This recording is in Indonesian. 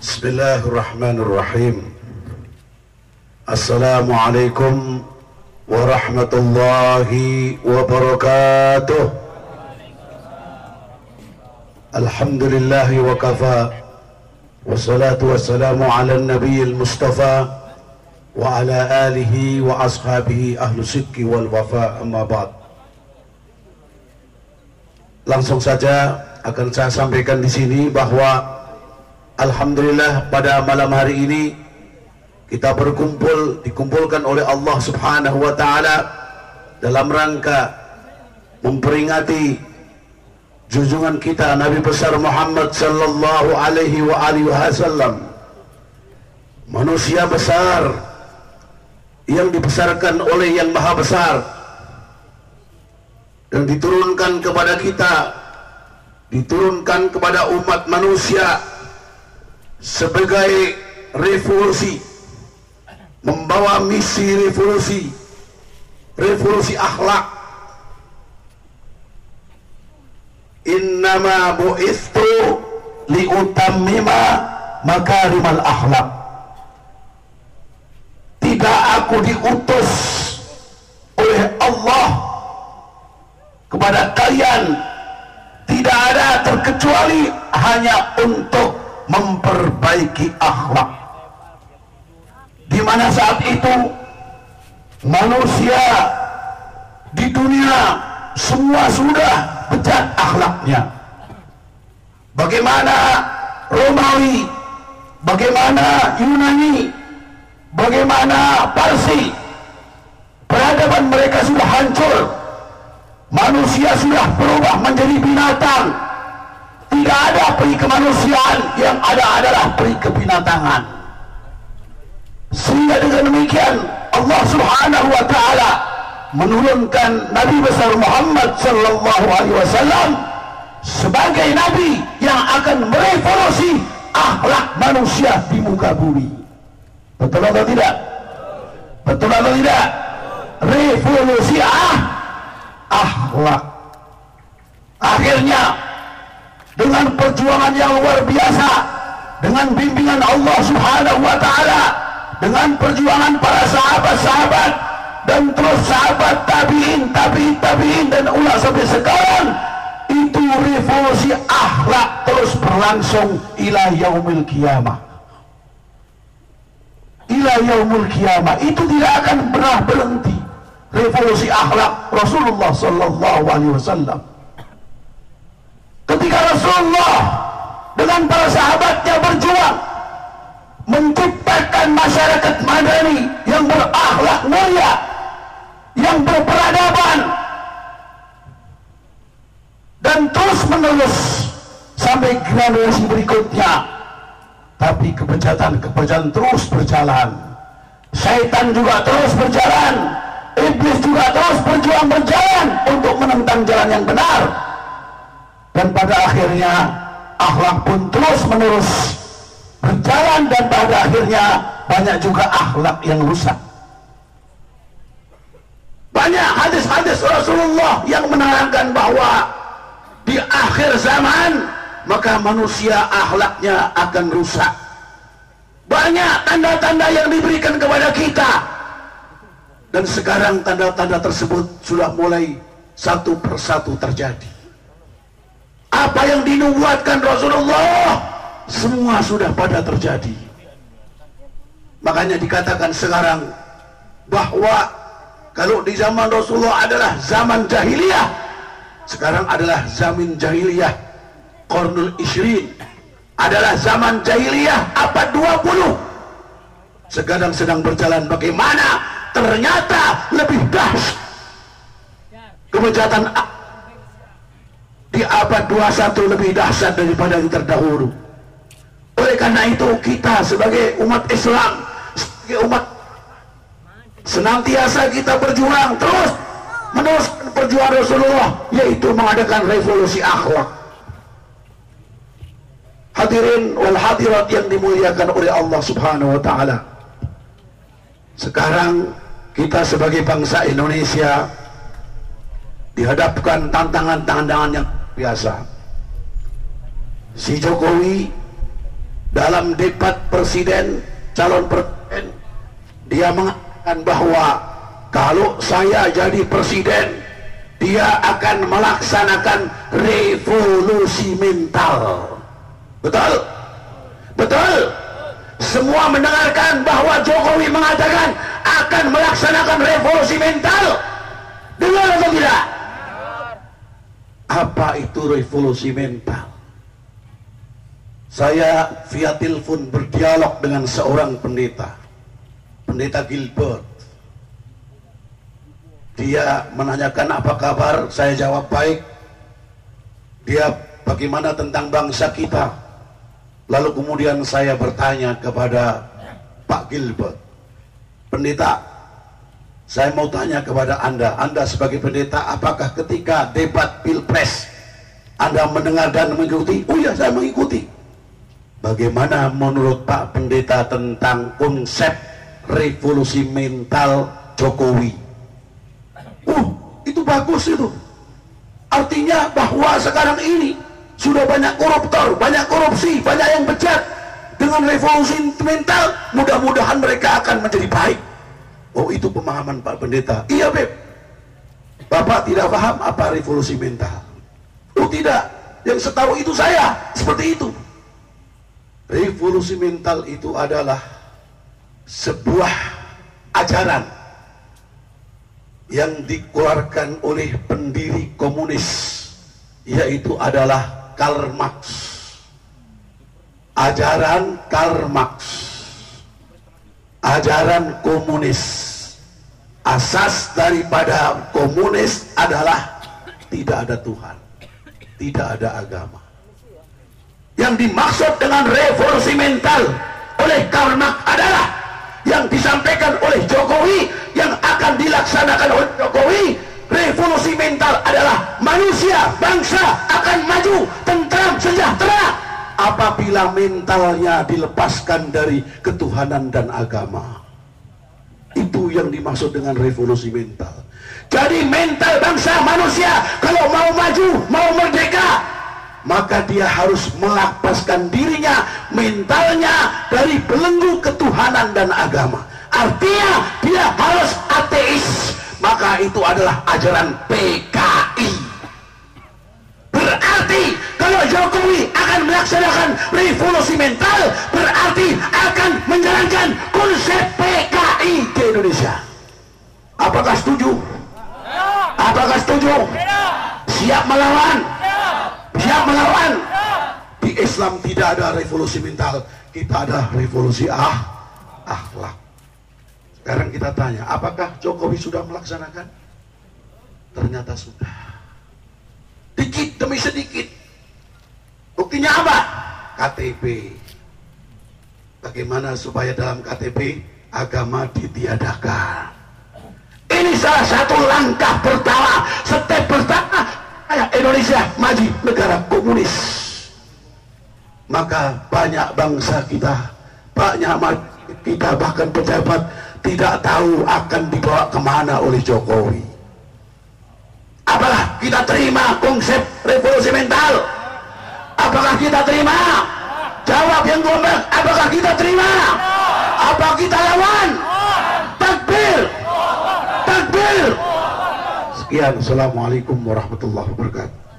Bismillahirrahmanirrahim. Assalamualaikum warahmatullahi wabarakatuh. Alhamdulillahi wa kafa, wassalatu wassalamu ala nabiyil mustafa wa ala alihi wa ashabihi ahlu sidqi wal wafa, amma ba'd. Langsung saja akan saya sampaikan di sini bahwa alhamdulillah pada malam hari ini kita dikumpulkan oleh Allah Subhanahu wa taala dalam rangka memperingati junjungan kita Nabi besar Muhammad sallallahu alaihi wasallam, manusia besar yang dibesarkan oleh yang maha besar dan diturunkan kepada kita, diturunkan kepada umat manusia sebagai revolusi, membawa misi revolusi akhlak. Innama bu'ithu liutammima makarimal akhlak. Tidak aku diutus oleh Allah kepada kalian, tidak ada terkecuali hanya untuk memperbaiki akhlak. Di mana saat itu manusia di dunia semua sudah bejat akhlaknya. Bagaimana Romawi, bagaimana Yunani, bagaimana Parsi, peradaban mereka sudah hancur. Manusia sudah berubah menjadi binatang. Tidak ada peri kemanusiaan, yang ada adalah peri kebinatangan. Sehingga dengan demikian Allah Subhanahu wa taala menurunkan Nabi besar Muhammad sallallahu alaihi wasallam sebagai nabi yang akan merevolusi akhlak manusia di muka bumi. Betul atau tidak? Betul atau tidak? Revolusi akhlak. Akhirnya dengan perjuangan yang luar biasa, dengan bimbingan Allah Subhanahu wa taala, dengan perjuangan para sahabat-sahabat dan terus sahabat tabi'in dan ulah sampai sekarang, itu revolusi akhlak terus berlangsung ila yaumil qiyamah. Ila yaumil qiyamah, itu tidak akan pernah berhenti. Revolusi akhlak Rasulullah sallallahu alaihi wasallam. Ketika Rasulullah dengan para sahabatnya berjuang menciptakan masyarakat madani yang berakhlak mulia, yang berperadaban, dan terus menerus sampai generasi berikutnya. Tapi kebejatan terus berjalan, syaitan juga terus berjalan, iblis juga terus berjalan untuk menentang jalan yang benar. Dan pada akhirnya akhlak pun terus menerus berjalan, dan pada akhirnya banyak juga akhlak yang rusak. Banyak hadis-hadis Rasulullah yang menerangkan bahwa di akhir zaman maka manusia akhlaknya akan rusak. Banyak tanda-tanda yang diberikan kepada kita, dan sekarang tanda-tanda tersebut sudah mulai satu persatu terjadi. Apa yang dinubuatkan Rasulullah semua sudah pada terjadi. Makanya dikatakan sekarang bahwa kalau di zaman Rasulullah adalah zaman jahiliyah, sekarang adalah zaman jahiliyah Qarnul Ishrin, adalah zaman jahiliyah abad 20. Sekarang sedang berjalan. Bagaimana ternyata lebih dahsyat kebejatan di abad 21, lebih dahsyat daripada yang terdahulu. Oleh karena itu kita sebagai umat Islam, sebagai umat, senantiasa kita berjuang terus meneruskan perjuangan Rasulullah, yaitu mengadakan revolusi akhlak. Hadirin wal hadirat yang dimuliakan oleh Allah Subhanahu wa taala, sekarang kita sebagai bangsa Indonesia dihadapkan tantangan-tantangan yang biasa. Si Jokowi dalam debat presiden, calon presiden, dia mengatakan bahwa kalau saya jadi presiden, dia akan melaksanakan revolusi mental. Betul? Betul? Semua mendengarkan bahwa Jokowi mengatakan akan melaksanakan revolusi mental. Dengar atau tidak? Apa itu revolusi mental? Saya via telepon berdialog dengan seorang pendeta, Pendeta Gilbert. Dia menanyakan apa kabar, saya jawab baik. Dia bagaimana tentang bangsa kita. Lalu kemudian saya bertanya kepada Pak Gilbert, pendeta, saya mau tanya kepada Anda sebagai pendeta, apakah ketika debat Pilpres Anda mendengar dan mengikuti? Oh ya, saya mengikuti. Bagaimana menurut Pak Pendeta tentang konsep revolusi mental Jokowi? Itu bagus itu. Artinya bahwa sekarang ini sudah banyak koruptor, banyak korupsi, banyak yang bejat. Dengan revolusi mental, mudah-mudahan mereka akan menjadi baik. Oh, itu pemahaman Pak Pendeta. Iya, Beb. Bapak tidak paham apa revolusi mental. Oh, tidak. Yang setahu itu saya seperti itu. Revolusi mental itu adalah sebuah ajaran yang dikeluarkan oleh pendiri komunis, yaitu adalah Karl Marx. Ajaran Karl Marx, ajaran komunis. Asas daripada komunis adalah tidak ada Tuhan, tidak ada agama. Yang dimaksud dengan revolusi mental oleh Karl Marx adalah yang disampaikan oleh Jokowi, yang akan dilaksanakan oleh Jokowi. Revolusi mental adalah manusia, bangsa akan maju, tentram, sejahtera apabila mentalnya dilepaskan dari ketuhanan dan agama. Itu yang dimaksud dengan revolusi mental. Jadi mental bangsa manusia kalau mau maju, mau merdeka, maka dia harus melepaskan dirinya, mentalnya dari belenggu ketuhanan dan agama. Artinya dia harus ateis. Maka itu adalah ajaran PKI. Berarti kalau Jokowi akan melaksanakan revolusi mental, berarti akan menjalankan konsep PKI di Indonesia. Apakah setuju? Apakah setuju? Siap melawan? Siap melawan? Di Islam tidak ada revolusi mental, kita ada revolusi akhlak. Sekarang kita tanya, apakah Jokowi sudah melaksanakan? Ternyata sudah. Dikit demi sedikit. Buktinya apa? KTP. Bagaimana supaya dalam KTP agama ditiadakan? Ini salah satu langkah pertama, step pertama Indonesia maju negara komunis. Maka banyak bangsa kita, banyak kita bahkan pejabat tidak tahu akan dibawa kemana oleh Jokowi. Apakah kita terima konsep revolusi mental? Apakah kita terima? Jawab yang gombal. Apakah kita terima? Apa kita lawan? Takbir! Takbir! Sekian. Assalamualaikum warahmatullahi wabarakatuh.